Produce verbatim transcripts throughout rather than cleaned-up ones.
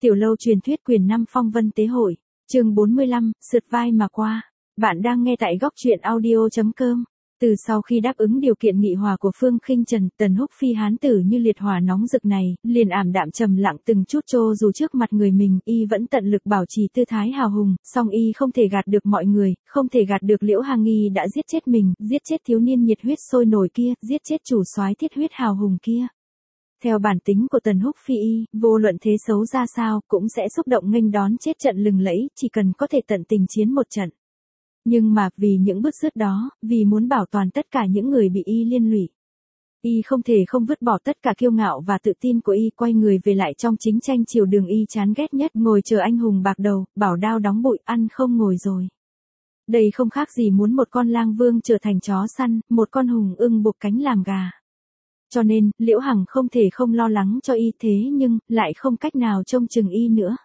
Tiểu lâu truyền thuyết quyền năm phong vân tế hội, chương bốn mươi lăm, sượt vai mà qua. Bạn đang nghe tại góc truyện audio chấm com. Từ sau khi đáp ứng điều kiện nghị hòa của Phương Khinh Trần, Tần Húc Phi hán tử như liệt hỏa nóng rực này, liền ảm đạm trầm lặng từng chút trô dù trước mặt người mình, y vẫn tận lực bảo trì tư thái hào hùng, song y không thể gạt được mọi người, không thể gạt được Liễu Hằng Nghi đã giết chết mình, giết chết thiếu niên nhiệt huyết sôi nổi kia, giết chết chủ soái thiết huyết hào hùng kia. Theo bản tính của Tần Húc Phi y, vô luận thế xấu ra sao, cũng sẽ xúc động nghênh đón chết trận lừng lẫy, chỉ cần có thể tận tình chiến một trận. Nhưng mà, vì những bứt rứt đó, vì muốn bảo toàn tất cả những người bị y liên lụy, y không thể không vứt bỏ tất cả kiêu ngạo và tự tin của y, quay người về lại trong chính tranh triều đường y chán ghét nhất, ngồi chờ anh hùng bạc đầu, bảo đao đóng bụi, ăn không ngồi rồi. Đây không khác gì muốn một con lang vương trở thành chó săn, một con hùng ưng buộc cánh làm gà. Cho nên, Liễu Hằng không thể không lo lắng cho y, thế nhưng, lại không cách nào trông chừng y nữa.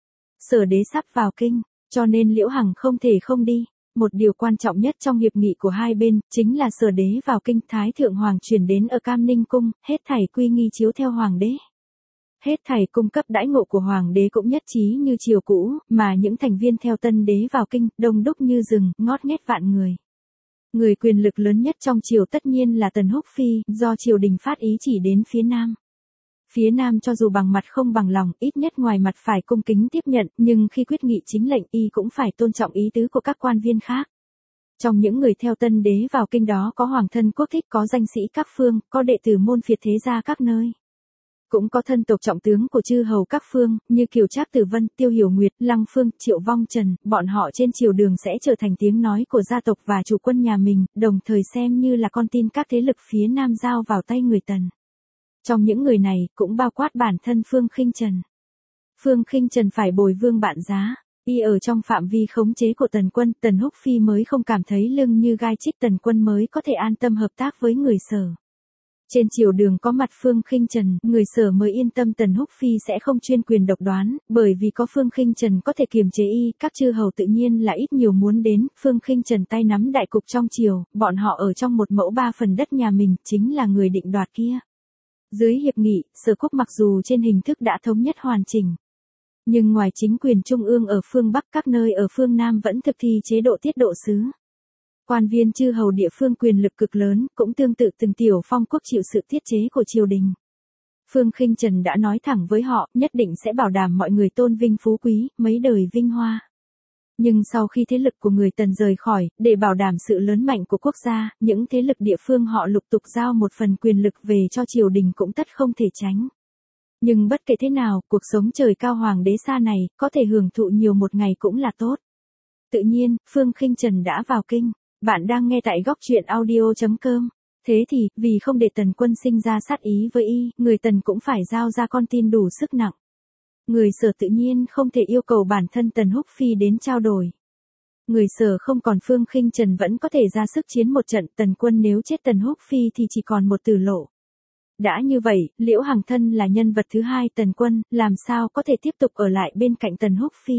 Sở đế sắp vào kinh, cho nên Liễu Hằng không thể không đi. Một điều quan trọng nhất trong hiệp nghị của hai bên, chính là sở đế vào kinh, Thái Thượng Hoàng chuyển đến ở Cam Ninh Cung, hết thảy quy nghi chiếu theo Hoàng đế. Hết thảy cung cấp đãi ngộ của Hoàng đế cũng nhất trí như triều cũ, mà những thành viên theo tân đế vào kinh, đông đúc như rừng, ngót nghét vạn người. Người quyền lực lớn nhất trong triều tất nhiên là Tần Húc Phi, do triều đình phát ý chỉ đến phía Nam. Phía Nam cho dù bằng mặt không bằng lòng, ít nhất ngoài mặt phải cung kính tiếp nhận, nhưng khi quyết nghị chính lệnh y cũng phải tôn trọng ý tứ của các quan viên khác. Trong những người theo tân đế vào kinh đó có hoàng thân quốc thích, có danh sĩ các phương, có đệ tử môn phiệt thế gia các nơi. Cũng có thân tộc trọng tướng của chư hầu các phương, như Kiều Trác Tử Vân, Tiêu Hiểu Nguyệt, Lăng Phương, Triệu Vong Trần, bọn họ trên triều đường sẽ trở thành tiếng nói của gia tộc và chủ quân nhà mình, đồng thời xem như là con tin các thế lực phía Nam giao vào tay người Tần. Trong những người này, cũng bao quát bản thân Phương Khinh Trần. Phương Khinh Trần phải bồi vương bạn giá, y ở trong phạm vi khống chế của Tần quân, Tần Húc Phi mới không cảm thấy lưng như gai chích, Tần quân mới có thể an tâm hợp tác với người Sở. Trên triều đường có mặt Phương Khinh Trần, người Sở mới yên tâm Tần Húc Phi sẽ không chuyên quyền độc đoán, bởi vì có Phương Khinh Trần có thể kiềm chế y, các chư hầu tự nhiên là ít nhiều muốn đến, Phương Khinh Trần tay nắm đại cục trong triều, bọn họ ở trong một mẫu ba phần đất nhà mình, chính là người định đoạt kia. Dưới hiệp nghị, Sở quốc mặc dù trên hình thức đã thống nhất hoàn chỉnh, nhưng ngoài chính quyền trung ương ở phương Bắc, các nơi ở phương Nam vẫn thực thi chế độ tiết độ sứ. Quan viên chư hầu địa phương quyền lực cực lớn, cũng tương tự từng tiểu phong quốc chịu sự tiết chế của triều đình. Phương Khinh Trần đã nói thẳng với họ, nhất định sẽ bảo đảm mọi người tôn vinh phú quý, mấy đời vinh hoa. Nhưng sau khi thế lực của người Tần rời khỏi, để bảo đảm sự lớn mạnh của quốc gia, những thế lực địa phương họ lục tục giao một phần quyền lực về cho triều đình cũng tất không thể tránh. Nhưng bất kể thế nào, cuộc sống trời cao hoàng đế xa này, có thể hưởng thụ nhiều một ngày cũng là tốt. Tự nhiên, Phương Khinh Trần đã vào kinh. Bạn đang nghe tại góc truyện audio chấm com. Thế thì, vì không để Tần quân sinh ra sát ý với y, người Tần cũng phải giao ra con tin đủ sức nặng. Người Sở tự nhiên không thể yêu cầu bản thân Tần Húc Phi đến trao đổi. Người Sở không còn Phương Khinh Trần vẫn có thể ra sức chiến một trận, Tần quân nếu chết Tần Húc Phi thì chỉ còn một tử lộ. Đã như vậy, Liễu Hằng thân là nhân vật thứ hai Tần quân, làm sao có thể tiếp tục ở lại bên cạnh Tần Húc Phi.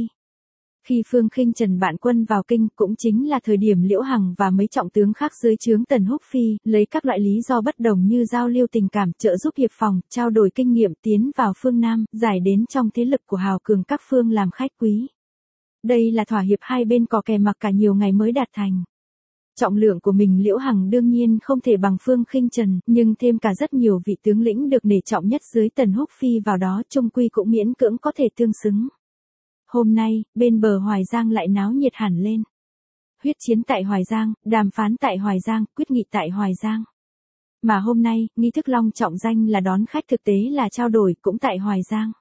Khi Phương Khinh Trần bạn quân vào kinh, cũng chính là thời điểm Liễu Hằng và mấy trọng tướng khác dưới trướng Tần Húc Phi, lấy các loại lý do bất đồng như giao lưu tình cảm, trợ giúp hiệp phòng, trao đổi kinh nghiệm, tiến vào phương Nam, giải đến trong thế lực của hào cường các phương làm khách quý. Đây là thỏa hiệp hai bên có kè mặc cả nhiều ngày mới đạt thành. Trọng lượng của mình Liễu Hằng đương nhiên không thể bằng Phương Khinh Trần, nhưng thêm cả rất nhiều vị tướng lĩnh được nể trọng nhất dưới Tần Húc Phi vào đó, chung quy cũng miễn cưỡng có thể tương xứng. Hôm nay, bên bờ Hoài Giang lại náo nhiệt hẳn lên. Huyết chiến tại Hoài Giang, đàm phán tại Hoài Giang, quyết nghị tại Hoài Giang. Mà hôm nay, nghi thức long trọng danh là đón khách, thực tế là trao đổi, cũng tại Hoài Giang.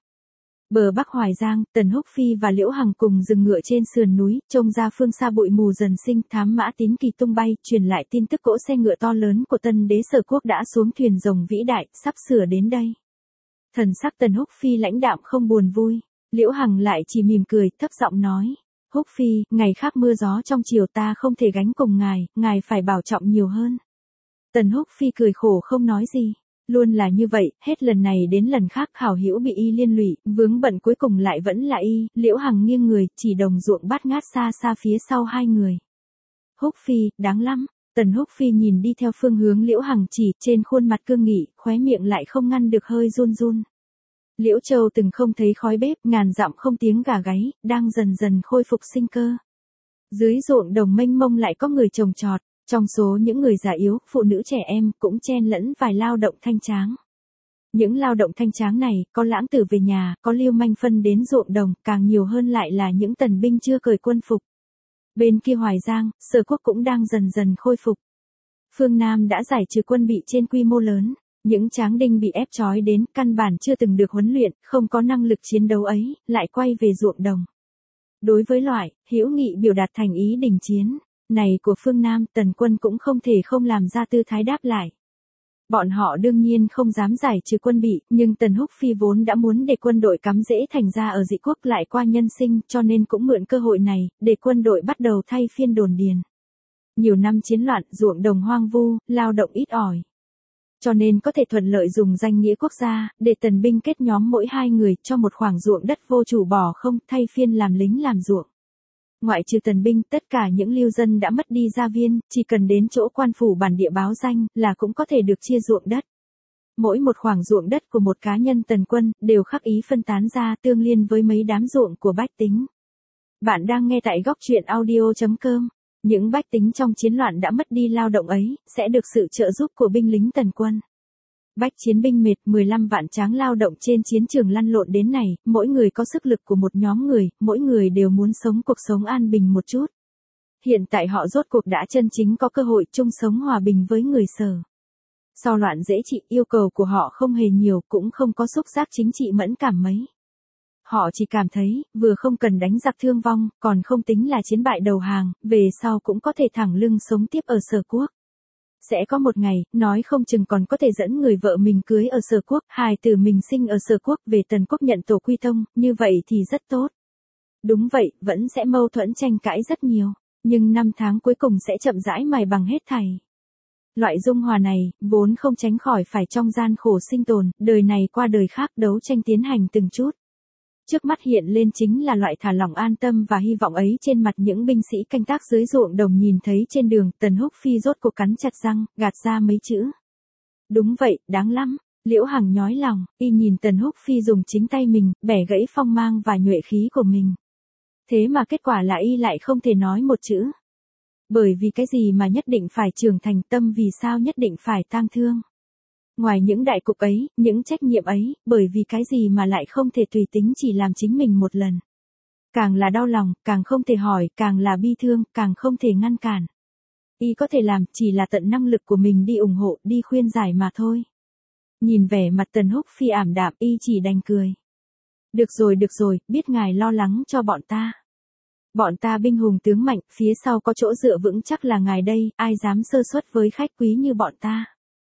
Bờ Bắc Hoài Giang, Tần Húc Phi và Liễu Hằng cùng dừng ngựa trên sườn núi, trông ra phương xa bụi mù dần sinh, thám mã tín kỳ tung bay, truyền lại tin tức cỗ xe ngựa to lớn của tân đế Sở quốc đã xuống thuyền rồng vĩ đại, sắp sửa đến đây. Thần sắc Tần Húc Phi lãnh đạm không buồn vui. Liễu Hằng lại chỉ mỉm cười, thấp giọng nói, Húc Phi, ngày khác mưa gió trong triều ta không thể gánh cùng ngài, ngài phải bảo trọng nhiều hơn. Tần Húc Phi cười khổ không nói gì, luôn là như vậy, hết lần này đến lần khác hảo hữu bị y liên lụy, vướng bận cuối cùng lại vẫn là y. Liễu Hằng nghiêng người, chỉ đồng ruộng bát ngát xa xa phía sau hai người. Húc Phi, đáng lắm. Tần Húc Phi nhìn đi theo phương hướng Liễu Hằng chỉ, trên khuôn mặt cương nghị, khóe miệng lại không ngăn được hơi run run. Liễu Châu từng không thấy khói bếp, ngàn dặm không tiếng gà gáy, đang dần dần khôi phục sinh cơ. Dưới ruộng đồng mênh mông lại có người trồng trọt, trong số những người già yếu, phụ nữ trẻ em cũng chen lẫn vài lao động thanh tráng. Những lao động thanh tráng này, có lãng tử về nhà, có lưu manh phân đến ruộng đồng, càng nhiều hơn lại là những tần binh chưa cởi quân phục. Bên kia Hoài Giang, Sở Quốc cũng đang dần dần khôi phục. Phương Nam đã giải trừ quân bị trên quy mô lớn, những tráng đinh bị ép trói đến, căn bản chưa từng được huấn luyện, không có năng lực chiến đấu ấy, lại quay về ruộng đồng. Đối với loại, hữu nghị biểu đạt thành ý đình chiến này của phương Nam, Tần quân cũng không thể không làm ra tư thái đáp lại. Bọn họ đương nhiên không dám giải trừ quân bị, nhưng Tần Húc Phi vốn đã muốn để quân đội cắm rễ thành ra ở Dị Quốc lại qua nhân sinh, cho nên cũng mượn cơ hội này, để quân đội bắt đầu thay phiên đồn điền. Nhiều năm chiến loạn, ruộng đồng hoang vu, lao động ít ỏi. Cho nên có thể thuận lợi dùng danh nghĩa quốc gia, để tần binh kết nhóm mỗi hai người cho một khoảng ruộng đất vô chủ bỏ không, thay phiên làm lính làm ruộng. Ngoại trừ tần binh, tất cả những lưu dân đã mất đi gia viên, chỉ cần đến chỗ quan phủ bản địa báo danh, là cũng có thể được chia ruộng đất. Mỗi một khoảng ruộng đất của một cá nhân tần quân, đều khắc ý phân tán ra tương liên với mấy đám ruộng của bách tính. Bạn đang nghe tại góc truyện audio chấm com. Những bách tính trong chiến loạn đã mất đi lao động ấy, sẽ được sự trợ giúp của binh lính tần quân. Bách chiến binh mệt, mười lăm vạn tráng lao động trên chiến trường lăn lộn đến này, mỗi người có sức lực của một nhóm người, mỗi người đều muốn sống cuộc sống an bình một chút. Hiện tại họ rốt cuộc đã chân chính có cơ hội chung sống hòa bình với người Sở. Sau loạn dễ trị, yêu cầu của họ không hề nhiều, cũng không có xúc giác chính trị mẫn cảm mấy. Họ chỉ cảm thấy, vừa không cần đánh giặc thương vong, còn không tính là chiến bại đầu hàng, về sau cũng có thể thẳng lưng sống tiếp ở Sở Quốc. Sẽ có một ngày, nói không chừng còn có thể dẫn người vợ mình cưới ở Sở Quốc, hài tử mình sinh ở Sở Quốc về Tần Quốc nhận tổ quy tông, như vậy thì rất tốt. Đúng vậy, vẫn sẽ mâu thuẫn tranh cãi rất nhiều, nhưng năm tháng cuối cùng sẽ chậm rãi mài bằng hết thảy. Loại dung hòa này, vốn không tránh khỏi phải trong gian khổ sinh tồn, đời này qua đời khác đấu tranh tiến hành từng chút. Trước mắt hiện lên chính là loại thả lỏng an tâm và hy vọng ấy trên mặt những binh sĩ canh tác dưới ruộng đồng nhìn thấy trên đường. Tần Húc Phi rốt cuộc cắn chặt răng, gạt ra mấy chữ. Đúng vậy, đáng lắm. Liễu Hằng nhói lòng, y nhìn Tần Húc Phi dùng chính tay mình, bẻ gãy phong mang và nhuệ khí của mình. Thế mà kết quả là y lại không thể nói một chữ. Bởi vì cái gì mà nhất định phải trưởng thành, tâm vì sao nhất định phải tang thương. Ngoài những đại cục ấy, những trách nhiệm ấy, bởi vì cái gì mà lại không thể tùy tính chỉ làm chính mình một lần. Càng là đau lòng, càng không thể hỏi, càng là bi thương, càng không thể ngăn cản. Y có thể làm, chỉ là tận năng lực của mình đi ủng hộ, đi khuyên giải mà thôi. Nhìn vẻ mặt Tần Húc Phi ảm đạm, y chỉ đành cười. Được rồi được rồi, biết ngài lo lắng cho bọn ta. Bọn ta binh hùng tướng mạnh, phía sau có chỗ dựa vững chắc là ngài đây, ai dám sơ suất với khách quý như bọn ta.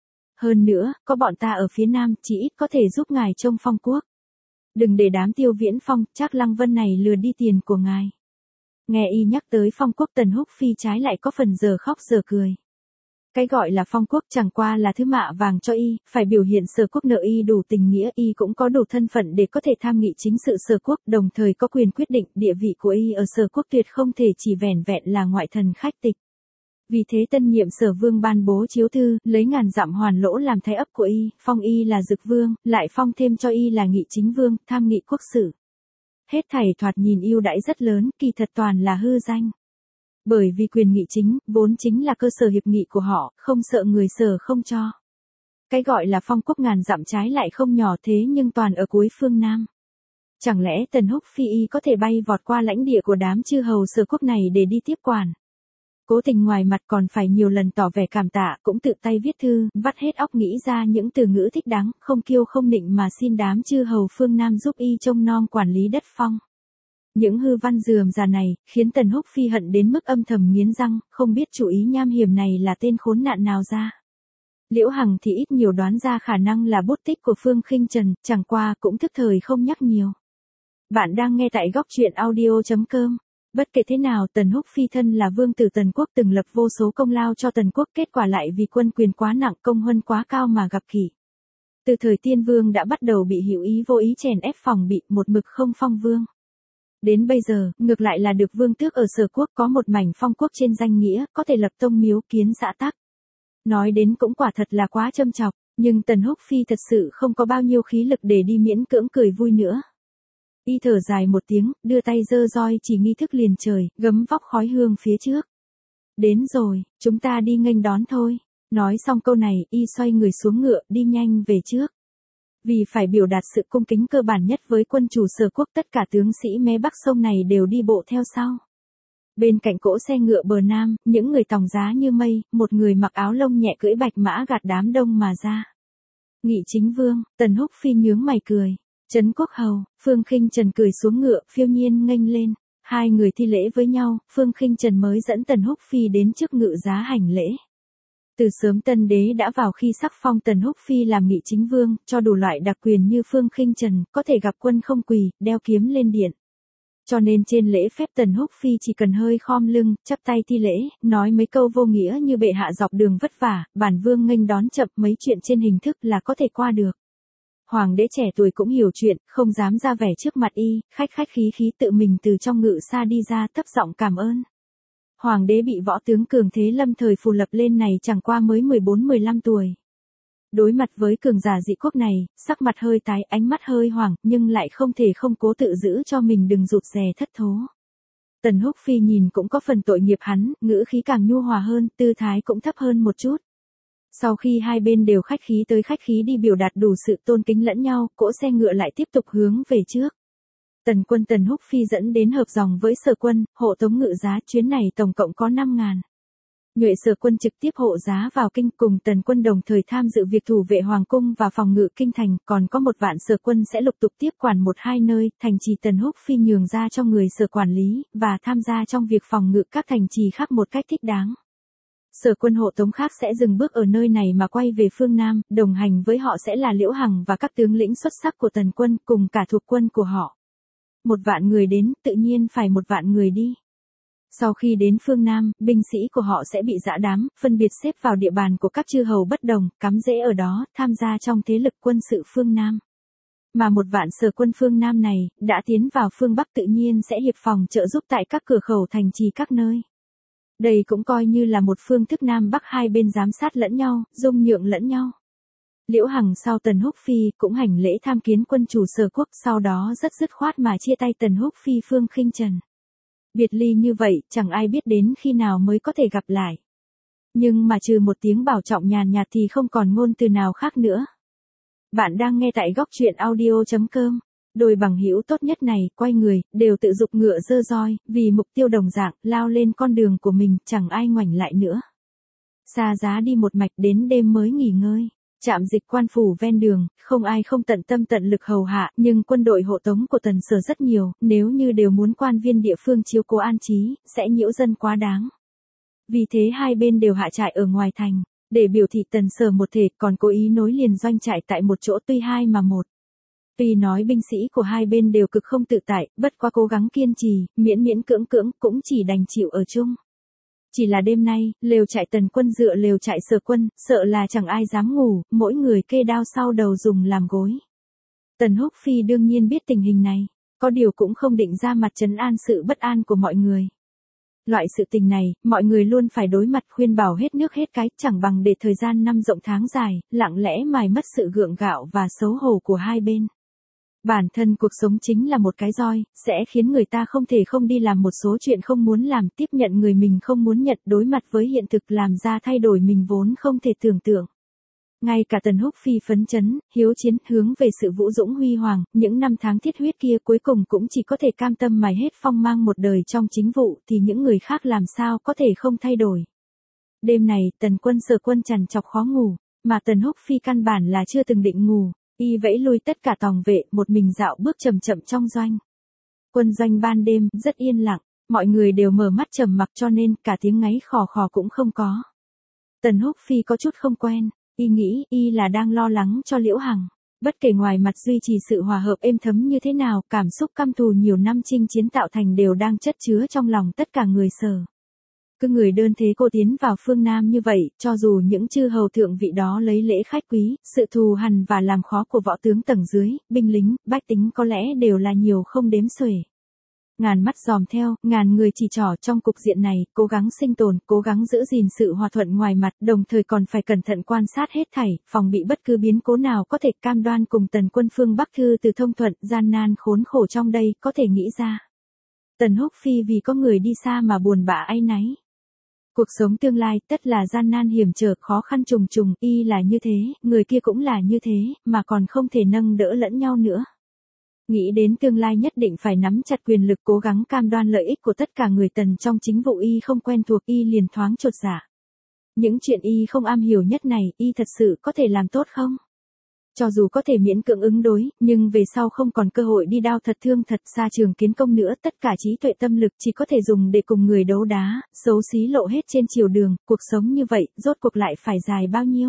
Hơn nữa, có bọn ta ở phía Nam, chỉ ít có thể giúp ngài trông phong quốc. Đừng để đám Tiêu Viễn Phong, Trác Lăng Vân này lừa đi tiền của ngài. Nghe y nhắc tới phong quốc, Tần Húc Phi trái lại có phần giờ khóc giờ cười. Cái gọi là phong quốc chẳng qua là thứ mạ vàng cho y, phải biểu hiện Sở Quốc nợ y đủ tình nghĩa, y cũng có đủ thân phận để có thể tham nghị chính sự Sở Quốc, đồng thời có quyền quyết định. Địa vị của y ở Sở Quốc tuyệt không thể chỉ vẻn vẹn là ngoại thần khách tịch. Vì thế tân nhiệm Sở Vương ban bố chiếu thư, lấy ngàn dặm hoàn lỗ làm thái ấp của y, phong y là Dực Vương, lại phong thêm cho y là Nghị Chính Vương, tham nghị quốc sự. Hết thảy thoạt nhìn ưu đãi rất lớn, kỳ thật toàn là hư danh. Bởi vì quyền nghị chính, vốn chính là cơ sở hiệp nghị của họ, không sợ người Sở không cho. Cái gọi là phong quốc ngàn dặm trái lại không nhỏ thế nhưng toàn ở cuối phương Nam. Chẳng lẽ Tần Húc Phi y có thể bay vọt qua lãnh địa của đám chư hầu Sở Quốc này để đi tiếp quản? Cố Tình ngoài mặt còn phải nhiều lần tỏ vẻ cảm tạ, cũng tự tay viết thư, vắt hết óc nghĩ ra những từ ngữ thích đáng, không kiêu không nịnh mà xin đám chư hầu phương Nam giúp y trông nom quản lý đất phong. Những hư văn rườm rà này, khiến Tần Húc Phi hận đến mức âm thầm nghiến răng, không biết chủ ý nham hiểm này là tên khốn nạn nào ra. Liễu Hằng thì ít nhiều đoán ra khả năng là bút tích của Phương Khinh Trần, chẳng qua cũng thức thời không nhắc nhiều. Bạn đang nghe tại góc truyện audio chấm com. Bất kể thế nào, Tần Húc Phi thân là vương tử Tần Quốc từng lập vô số công lao cho Tần Quốc, kết quả lại vì quân quyền quá nặng, công huân quá cao mà gặp kỷ. Từ thời Tiên Vương đã bắt đầu bị hữu ý vô ý chèn ép phòng bị, một mực không phong vương. Đến bây giờ, ngược lại là được vương tước ở Sở Quốc, có một mảnh phong quốc trên danh nghĩa, có thể lập tông miếu kiến xã tắc. Nói đến cũng quả thật là quá châm chọc. Nhưng Tần Húc Phi thật sự không có bao nhiêu khí lực để đi miễn cưỡng cười vui nữa. Y thở dài một tiếng, đưa tay giơ roi chỉ nghi thức liền trời, gấm vóc khói hương phía trước. Đến rồi, chúng ta đi nghênh đón thôi. Nói xong câu này, y xoay người xuống ngựa, đi nhanh về trước. Vì phải biểu đạt sự cung kính cơ bản nhất với quân chủ Sở Quốc, tất cả tướng sĩ mé bắc sông này đều đi bộ theo sau. Bên cạnh cỗ xe ngựa bờ nam, những người tòng giá như mây, một người mặc áo lông nhẹ cưỡi bạch mã gạt đám đông mà ra. Nghị chính vương, Tần Húc Phi nhướng mày cười. Trấn Quốc hầu, Phương Khinh Trần cười xuống ngựa, phiêu nhiên nghênh lên. Hai người thi lễ với nhau, Phương Khinh Trần mới dẫn Tần Húc Phi đến trước ngự giá hành lễ. Từ sớm Tân Đế đã vào khi sắc phong Tần Húc Phi làm nghị chính vương, cho đủ loại đặc quyền như Phương Khinh Trần, có thể gặp quân không quỳ, đeo kiếm lên điện. Cho nên trên lễ phép Tần Húc Phi chỉ cần hơi khom lưng, chắp tay thi lễ, nói mấy câu vô nghĩa như bệ hạ dọc đường vất vả, bản vương nghênh đón chậm, mấy chuyện trên hình thức là có thể qua được. Hoàng đế trẻ tuổi cũng hiểu chuyện, không dám ra vẻ trước mặt y, khách khách khí khí tự mình từ trong ngự xa đi ra, thấp giọng cảm ơn. Hoàng đế bị võ tướng cường thế lâm thời phù lập lên này chẳng qua mới mười bốn mười lăm tuổi. Đối mặt với cường giả dị quốc này, sắc mặt hơi tái, ánh mắt hơi hoảng, nhưng lại không thể không cố tự giữ cho mình đừng rụt rè thất thố. Tần Húc Phi nhìn cũng có phần tội nghiệp hắn, ngữ khí càng nhu hòa hơn, tư thái cũng thấp hơn một chút. Sau khi hai bên đều khách khí tới khách khí đi biểu đạt đủ sự tôn kính lẫn nhau, cỗ xe ngựa lại tiếp tục hướng về trước. Tần quân Tần Húc Phi dẫn đến hợp dòng với Sở quân, hộ tống ngự giá, chuyến này tổng cộng có năm ngàn. Nhuệ Sở quân trực tiếp hộ giá vào kinh, cùng Tần quân đồng thời tham dự việc thủ vệ hoàng cung và phòng ngự kinh thành, còn có một vạn Sở quân sẽ lục tục tiếp quản một hai nơi, thành trì Tần Húc Phi nhường ra cho người Sở quản lý, và tham gia trong việc phòng ngự các thành trì khác một cách thích đáng. Sở quân hộ tống khác sẽ dừng bước ở nơi này mà quay về phương Nam, đồng hành với họ sẽ là Liễu Hằng và các tướng lĩnh xuất sắc của Tần quân, cùng cả thuộc quân của họ. Một vạn người đến, tự nhiên phải một vạn người đi. Sau khi đến phương Nam, binh sĩ của họ sẽ bị dã đám, phân biệt xếp vào địa bàn của các chư hầu bất đồng, cắm rễ ở đó, tham gia trong thế lực quân sự phương Nam. Mà một vạn Sở quân phương Nam này, đã tiến vào phương Bắc tự nhiên sẽ hiệp phòng trợ giúp tại các cửa khẩu thành trì các nơi. Đây cũng coi như là một phương thức Nam Bắc hai bên giám sát lẫn nhau, dung nhượng lẫn nhau. Liễu Hằng sau Tần Húc Phi cũng hành lễ tham kiến quân chủ Sở quốc, sau đó rất dứt khoát mà chia tay Tần Húc Phi Phương Khinh Trần. Biệt ly như vậy, chẳng ai biết đến khi nào mới có thể gặp lại. Nhưng mà trừ một tiếng bảo trọng nhàn nhạt thì không còn ngôn từ nào khác nữa. Bạn đang nghe tại góc truyện audio chấm com. Đôi bằng hữu tốt nhất này, quay người, đều tự giục ngựa giơ roi, vì mục tiêu đồng dạng, lao lên con đường của mình, chẳng ai ngoảnh lại nữa. Xa giá đi một mạch đến đêm mới nghỉ ngơi. Trạm dịch quan phủ ven đường, không ai không tận tâm tận lực hầu hạ, nhưng quân đội hộ tống của Tần Sở rất nhiều, nếu như đều muốn quan viên địa phương chiếu cố an trí, sẽ nhiễu dân quá đáng. Vì thế hai bên đều hạ trại ở ngoài thành, để biểu thị Tần Sở một thể, còn cố ý nối liền doanh trại tại một chỗ tuy hai mà một. Tuy nói binh sĩ của hai bên đều cực không tự tại, bất quá cố gắng kiên trì, miễn miễn cưỡng cưỡng, cũng chỉ đành chịu ở chung. Chỉ là đêm nay, lều trại Tần quân dựa lều trại Sở quân, sợ là chẳng ai dám ngủ, mỗi người kê đao sau đầu dùng làm gối. Tần Húc Phi đương nhiên biết tình hình này, có điều cũng không định ra mặt trấn an sự bất an của mọi người. Loại sự tình này, mọi người luôn phải đối mặt, khuyên bảo hết nước hết cái, chẳng bằng để thời gian năm rộng tháng dài, lặng lẽ mài mất sự gượng gạo và xấu hổ của hai bên. Bản thân cuộc sống chính là một cái roi, sẽ khiến người ta không thể không đi làm một số chuyện không muốn làm, tiếp nhận người mình không muốn nhận, đối mặt với hiện thực làm ra thay đổi mình vốn không thể tưởng tượng. Ngay cả Tần Húc Phi phấn chấn, hiếu chiến, hướng về sự vũ dũng huy hoàng, những năm tháng thiết huyết kia cuối cùng cũng chỉ có thể cam tâm mài hết phong mang một đời trong chính vụ, thì những người khác làm sao có thể không thay đổi. Đêm này, Tần quân Sở quân trằn trọc khó ngủ, mà Tần Húc Phi căn bản là chưa từng định ngủ. Y vẫy lui tất cả tòng vệ, một mình dạo bước chậm chậm trong doanh. Quân doanh ban đêm, rất yên lặng, mọi người đều mở mắt trầm mặc cho nên cả tiếng ngáy khò khò cũng không có. Tần Húc Phi có chút không quen, y nghĩ y là đang lo lắng cho Liễu Hằng. Bất kể ngoài mặt duy trì sự hòa hợp êm thấm như thế nào, cảm xúc căm thù nhiều năm chinh chiến tạo thành đều đang chất chứa trong lòng tất cả người Sở. Cứ người đơn thế cô tiến vào phương Nam như vậy, cho dù những chư hầu thượng vị đó lấy lễ khách quý, sự thù hằn và làm khó của võ tướng tầng dưới, binh lính, bách tính có lẽ đều là nhiều không đếm xuể. ngàn mắt dòm theo, ngàn người chỉ trỏ trong cục diện này, cố gắng sinh tồn, cố gắng giữ gìn sự hòa thuận ngoài mặt, đồng thời còn phải cẩn thận quan sát hết thảy, phòng bị bất cứ biến cố nào có thể cam đoan cùng Tần quân phương Bắc thư từ thông thuận, gian nan khốn khổ trong đây, có thể nghĩ ra. Tần Húc Phi vì có người đi xa mà buồn bã áy náy. Cuộc sống tương lai tất là gian nan hiểm trở, khó khăn trùng trùng, y là như thế, người kia cũng là như thế, mà còn không thể nâng đỡ lẫn nhau nữa. Nghĩ đến tương lai nhất định phải nắm chặt quyền lực, cố gắng cam đoan lợi ích của tất cả người Tần trong chính vụ y không quen thuộc, y liền thoáng chột dạ. Những chuyện y không am hiểu nhất này, y thật sự có thể làm tốt không? Cho dù có thể miễn cưỡng ứng đối, nhưng về sau không còn cơ hội đi đao thật thương thật xa trường kiến công nữa, tất cả trí tuệ tâm lực chỉ có thể dùng để cùng người đấu đá, xấu xí lộ hết trên chiều đường, cuộc sống như vậy, rốt cuộc lại phải dài bao nhiêu?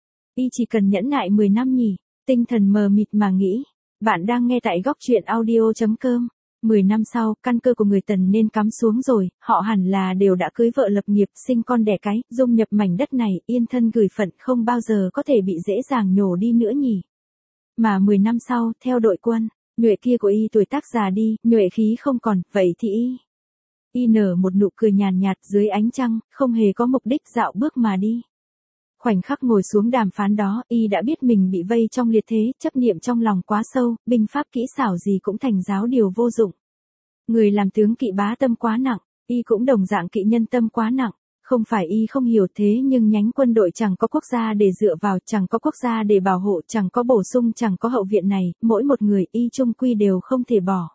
Y chỉ cần nhẫn nại mười năm nhỉ, tinh thần mờ mịt mà nghĩ. Bạn đang nghe tại góc truyện audio chấm com. mười năm sau, căn cơ của người Tần nên cắm xuống rồi, họ hẳn là đều đã cưới vợ lập nghiệp, sinh con đẻ cái, dung nhập mảnh đất này, yên thân gửi phận, không bao giờ có thể bị dễ dàng nhổ đi nữa nhỉ. Mà mười năm sau, theo đội quân, nhuệ kia của y tuổi tác già đi, nhuệ khí không còn, vậy thì y. Y nở một nụ cười nhàn nhạt dưới ánh trăng, không hề có mục đích dạo bước mà đi. Khoảnh khắc ngồi xuống đàm phán đó, y đã biết mình bị vây trong liệt thế, chấp niệm trong lòng quá sâu, binh pháp kỹ xảo gì cũng thành giáo điều vô dụng. Người làm tướng kỵ bá tâm quá nặng, y cũng đồng dạng kỵ nhân tâm quá nặng. Không phải y không hiểu thế nhưng nhánh quân đội chẳng có quốc gia để dựa vào, chẳng có quốc gia để bảo hộ, chẳng có bổ sung, chẳng có hậu viện này, mỗi một người y chung quy đều không thể bỏ.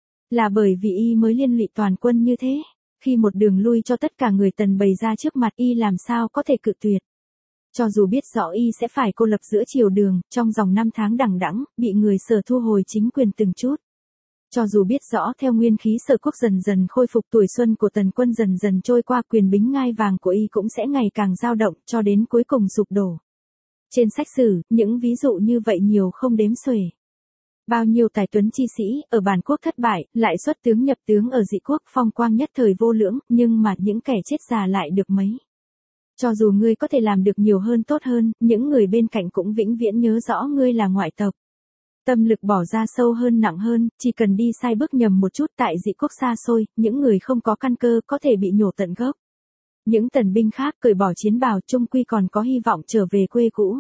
Là bởi vì y mới liên lụy toàn quân như thế. Khi một đường lui cho tất cả người Tần bày ra trước mặt y làm sao có thể cự tuyệt. Cho dù biết rõ y sẽ phải cô lập giữa triều đường, trong vòng năm tháng đằng đẵng, bị người Sở thu hồi chính quyền từng chút. Cho dù biết rõ theo nguyên khí Sở quốc dần dần khôi phục, tuổi xuân của Tần quân dần dần trôi qua, quyền bính ngai vàng của y cũng sẽ ngày càng dao động, cho đến cuối cùng sụp đổ. Trên sách sử, những ví dụ như vậy nhiều không đếm xuể. Bao nhiêu tài tuấn chi sĩ, ở bản quốc thất bại, lại xuất tướng nhập tướng ở dị quốc, phong quang nhất thời vô lưỡng, nhưng mà những kẻ chết già lại được mấy. Cho dù ngươi có thể làm được nhiều hơn tốt hơn, những người bên cạnh cũng vĩnh viễn nhớ rõ ngươi là ngoại tộc. Tâm lực bỏ ra sâu hơn nặng hơn, chỉ cần đi sai bước nhầm một chút tại dị quốc xa xôi, những người không có căn cơ có thể bị nhổ tận gốc. Những tần binh khác cởi bỏ chiến bào chung quy còn có hy vọng trở về quê cũ.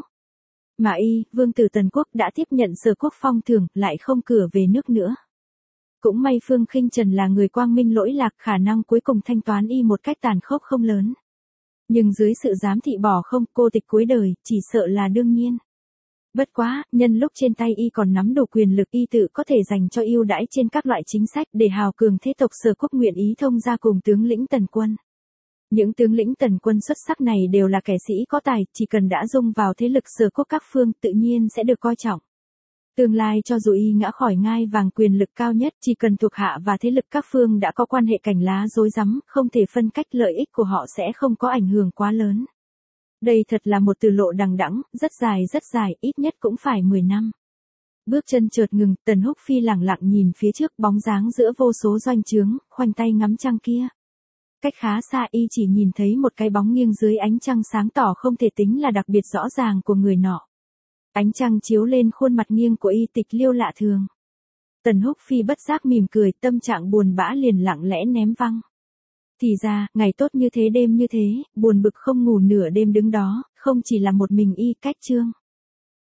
Mà y, vương tử Tần quốc đã tiếp nhận Sở quốc phong thưởng, lại không cửa về nước nữa. Cũng may Phương Khinh Trần là người quang minh lỗi lạc, khả năng cuối cùng thanh toán y một cách tàn khốc không lớn. Nhưng dưới sự giám thị bỏ không, cô tịch cuối đời, chỉ sợ là đương nhiên. Bất quá, nhân lúc trên tay y còn nắm đủ quyền lực, y tự có thể dành cho ưu đãi trên các loại chính sách để hào cường thế tộc Sở quốc nguyện ý thông ra cùng tướng lĩnh Tần quân. Những tướng lĩnh Tần quân xuất sắc này đều là kẻ sĩ có tài, chỉ cần đã dung vào thế lực Sở quốc các phương, tự nhiên sẽ được coi trọng. Tương lai cho dù y ngã khỏi ngai vàng quyền lực cao nhất, chỉ cần thuộc hạ và thế lực các phương đã có quan hệ cành lá rối rắm, không thể phân cách, lợi ích của họ sẽ không có ảnh hưởng quá lớn. Đây thật là một từ lộ đằng đẵng, rất dài rất dài, ít nhất cũng phải mười năm. Bước chân chợt ngừng, Tần Húc Phi lẳng lặng nhìn phía trước, bóng dáng giữa vô số doanh trướng, khoanh tay ngắm trăng kia. Cách khá xa y chỉ nhìn thấy một cái bóng nghiêng dưới ánh trăng sáng tỏ không thể tính là đặc biệt rõ ràng của người nọ. Ánh trăng chiếu lên khuôn mặt nghiêng của y tịch liêu lạ thường. Tần Húc Phi bất giác mỉm cười, tâm trạng buồn bã liền lặng lẽ ném văng. Thì ra, ngày tốt như thế đêm như thế, buồn bực không ngủ nửa đêm đứng đó, không chỉ là một mình y, cách trương.